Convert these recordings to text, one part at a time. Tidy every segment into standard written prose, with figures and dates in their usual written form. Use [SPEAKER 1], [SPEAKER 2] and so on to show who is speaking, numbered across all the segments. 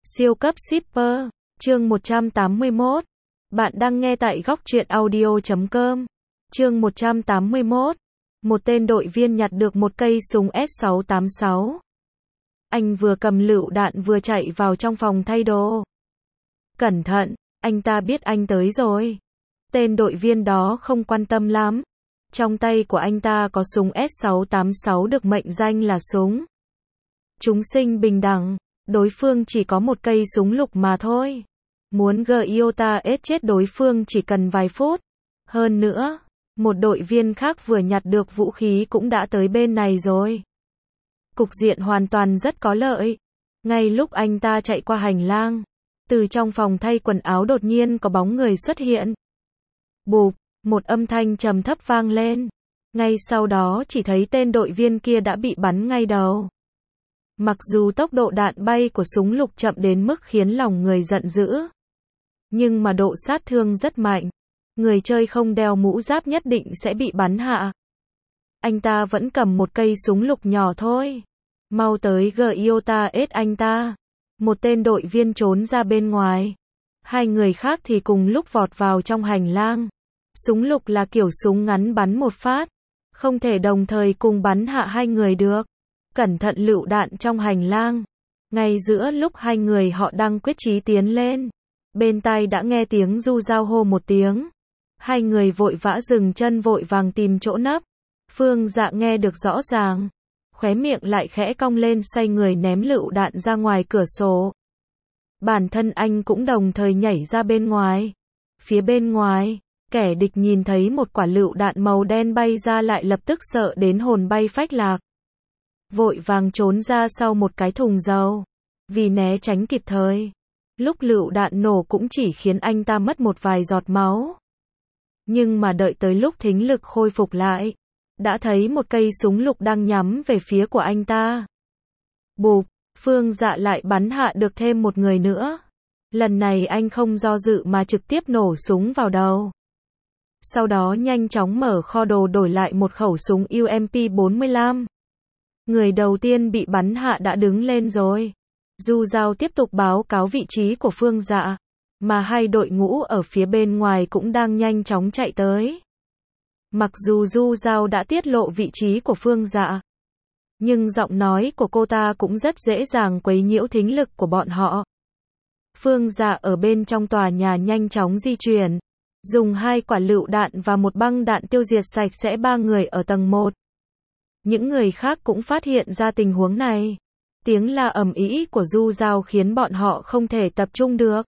[SPEAKER 1] Siêu cấp shipper, chương 181. Bạn đang nghe tại góc truyện audio.com. Chương 181. Một tên đội viên nhặt được một cây súng S686. Anh vừa cầm lựu đạn vừa chạy vào trong phòng thay đồ. Cẩn thận, anh ta biết anh tới rồi. Tên đội viên đó không quan tâm lắm. Trong tay của anh ta có súng S686 được mệnh danh là súng chúng sinh bình đẳng. Đối phương chỉ có một cây súng lục mà thôi. Muốn Gyota S chết đối phương chỉ cần vài phút. Hơn nữa, một đội viên khác vừa nhặt được vũ khí cũng đã tới bên này rồi. Cục diện hoàn toàn rất có lợi. Ngay lúc anh ta chạy qua hành lang, từ trong phòng thay quần áo đột nhiên có bóng người xuất hiện. Bụp, một âm thanh trầm thấp vang lên. Ngay sau đó chỉ thấy tên đội viên kia đã bị bắn ngay đầu. Mặc dù tốc độ đạn bay của súng lục chậm đến mức khiến lòng người giận dữ, nhưng mà độ sát thương rất mạnh. Người chơi không đeo mũ giáp nhất định sẽ bị bắn hạ. Anh ta vẫn cầm một cây súng lục nhỏ thôi. Mau tới Gyota S anh ta. Một tên đội viên trốn ra bên ngoài. Hai người khác thì cùng lúc vọt vào trong hành lang. Súng lục là kiểu súng ngắn bắn một phát, không thể đồng thời cùng bắn hạ hai người được. Cẩn thận lựu đạn trong hành lang. Ngay giữa lúc hai người họ đang quyết chí tiến lên, bên tai đã nghe tiếng du dao hô một tiếng. Hai người vội vã dừng chân vội vàng tìm chỗ nấp. Phương Dạ nghe được rõ ràng, khóe miệng lại khẽ cong lên xoay người ném lựu đạn ra ngoài cửa sổ. Bản thân anh cũng đồng thời nhảy ra bên ngoài. Phía bên ngoài, kẻ địch nhìn thấy một quả lựu đạn màu đen bay ra lại lập tức sợ đến hồn bay phách lạc. Vội vàng trốn ra sau một cái thùng dầu. Vì né tránh kịp thời, lúc lựu đạn nổ cũng chỉ khiến anh ta mất một vài giọt máu. Nhưng mà đợi tới lúc thính lực khôi phục lại, đã thấy một cây súng lục đang nhắm về phía của anh ta. Bụp, Phương Dạ lại bắn hạ được thêm một người nữa. Lần này anh không do dự mà trực tiếp nổ súng vào đầu. Sau đó nhanh chóng mở kho đồ đổi lại một khẩu súng UMP45. Người đầu tiên bị bắn hạ đã đứng lên rồi. Du Dao tiếp tục báo cáo vị trí của Phương Dạ, mà hai đội ngũ ở phía bên ngoài cũng đang nhanh chóng chạy tới. Mặc dù Du Dao đã tiết lộ vị trí của Phương Dạ, nhưng giọng nói của cô ta cũng rất dễ dàng quấy nhiễu thính lực của bọn họ. Phương Dạ ở bên trong tòa nhà nhanh chóng di chuyển, dùng 2 quả lựu đạn và một băng đạn tiêu diệt sạch sẽ 3 người ở tầng 1. Những người khác cũng phát hiện ra tình huống này. Tiếng la ầm ĩ của Du Dao khiến bọn họ không thể tập trung được.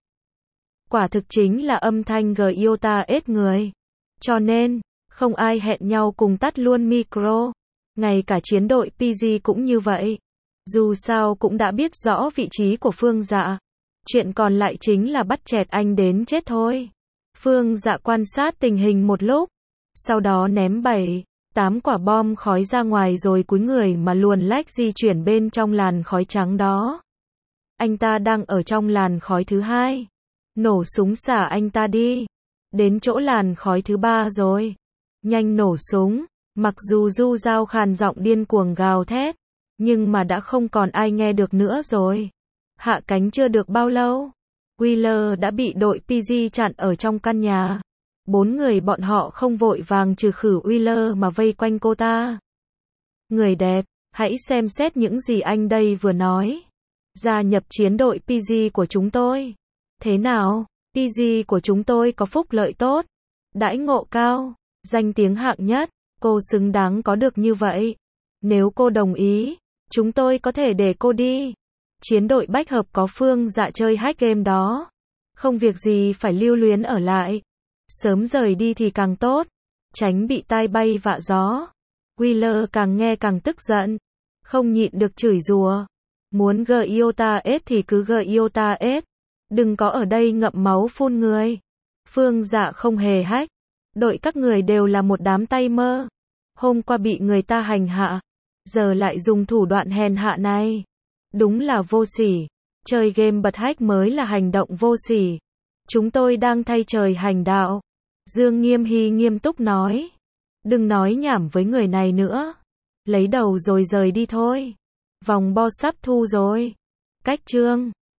[SPEAKER 1] Quả thực chính là âm thanh Gyota S người. Cho nên, không ai hẹn nhau cùng tắt luôn micro. Ngay cả chiến đội PG cũng như vậy. Dù sao cũng đã biết rõ vị trí của Phương Dạ. Chuyện còn lại chính là bắt chẹt anh đến chết thôi. Phương Dạ quan sát tình hình một lúc, sau đó ném 7-8 quả bom khói ra ngoài rồi cúi người mà luồn lách di chuyển bên trong làn khói trắng đó. Anh ta đang ở trong làn khói thứ 2. Nổ súng xả anh ta đi. Đến chỗ làn khói thứ 3 rồi. Nhanh nổ súng. Mặc dù Du Dao khàn giọng điên cuồng gào thét, nhưng mà đã không còn ai nghe được nữa rồi. Hạ cánh chưa được bao lâu, Wheeler đã bị đội PG chặn ở trong căn nhà. 4 người bọn họ không vội vàng trừ khử Wheeler mà vây quanh cô ta. Người đẹp, hãy xem xét những gì anh đây vừa nói. Gia nhập chiến đội PG của chúng tôi. Thế nào, PG của chúng tôi có phúc lợi tốt, đãi ngộ cao, danh tiếng hạng nhất, cô xứng đáng có được như vậy. Nếu cô đồng ý, chúng tôi có thể để cô đi. Chiến đội bách hợp có Phương Dạ chơi hack game đó. Không việc gì phải lưu luyến ở lại. Sớm rời đi thì càng tốt, tránh bị tai bay vạ gió. Wheeler càng nghe càng tức giận, không nhịn được chửi rủa. Muốn Gyota S thì cứ Gyota S, đừng có ở đây ngậm máu phun người. Phương Dạ không hề hack, đội các người đều là một đám tay mơ. Hôm qua bị người ta hành hạ, giờ lại dùng thủ đoạn hèn hạ này. Đúng là vô sỉ. Chơi game bật hack mới là hành động vô sỉ. Chúng tôi đang thay trời hành đạo. Dương Nghiêm Hy nghiêm túc nói. Đừng nói nhảm với người này nữa. Lấy đầu rồi rời đi thôi. Vòng bo sắp thu rồi. Cách chương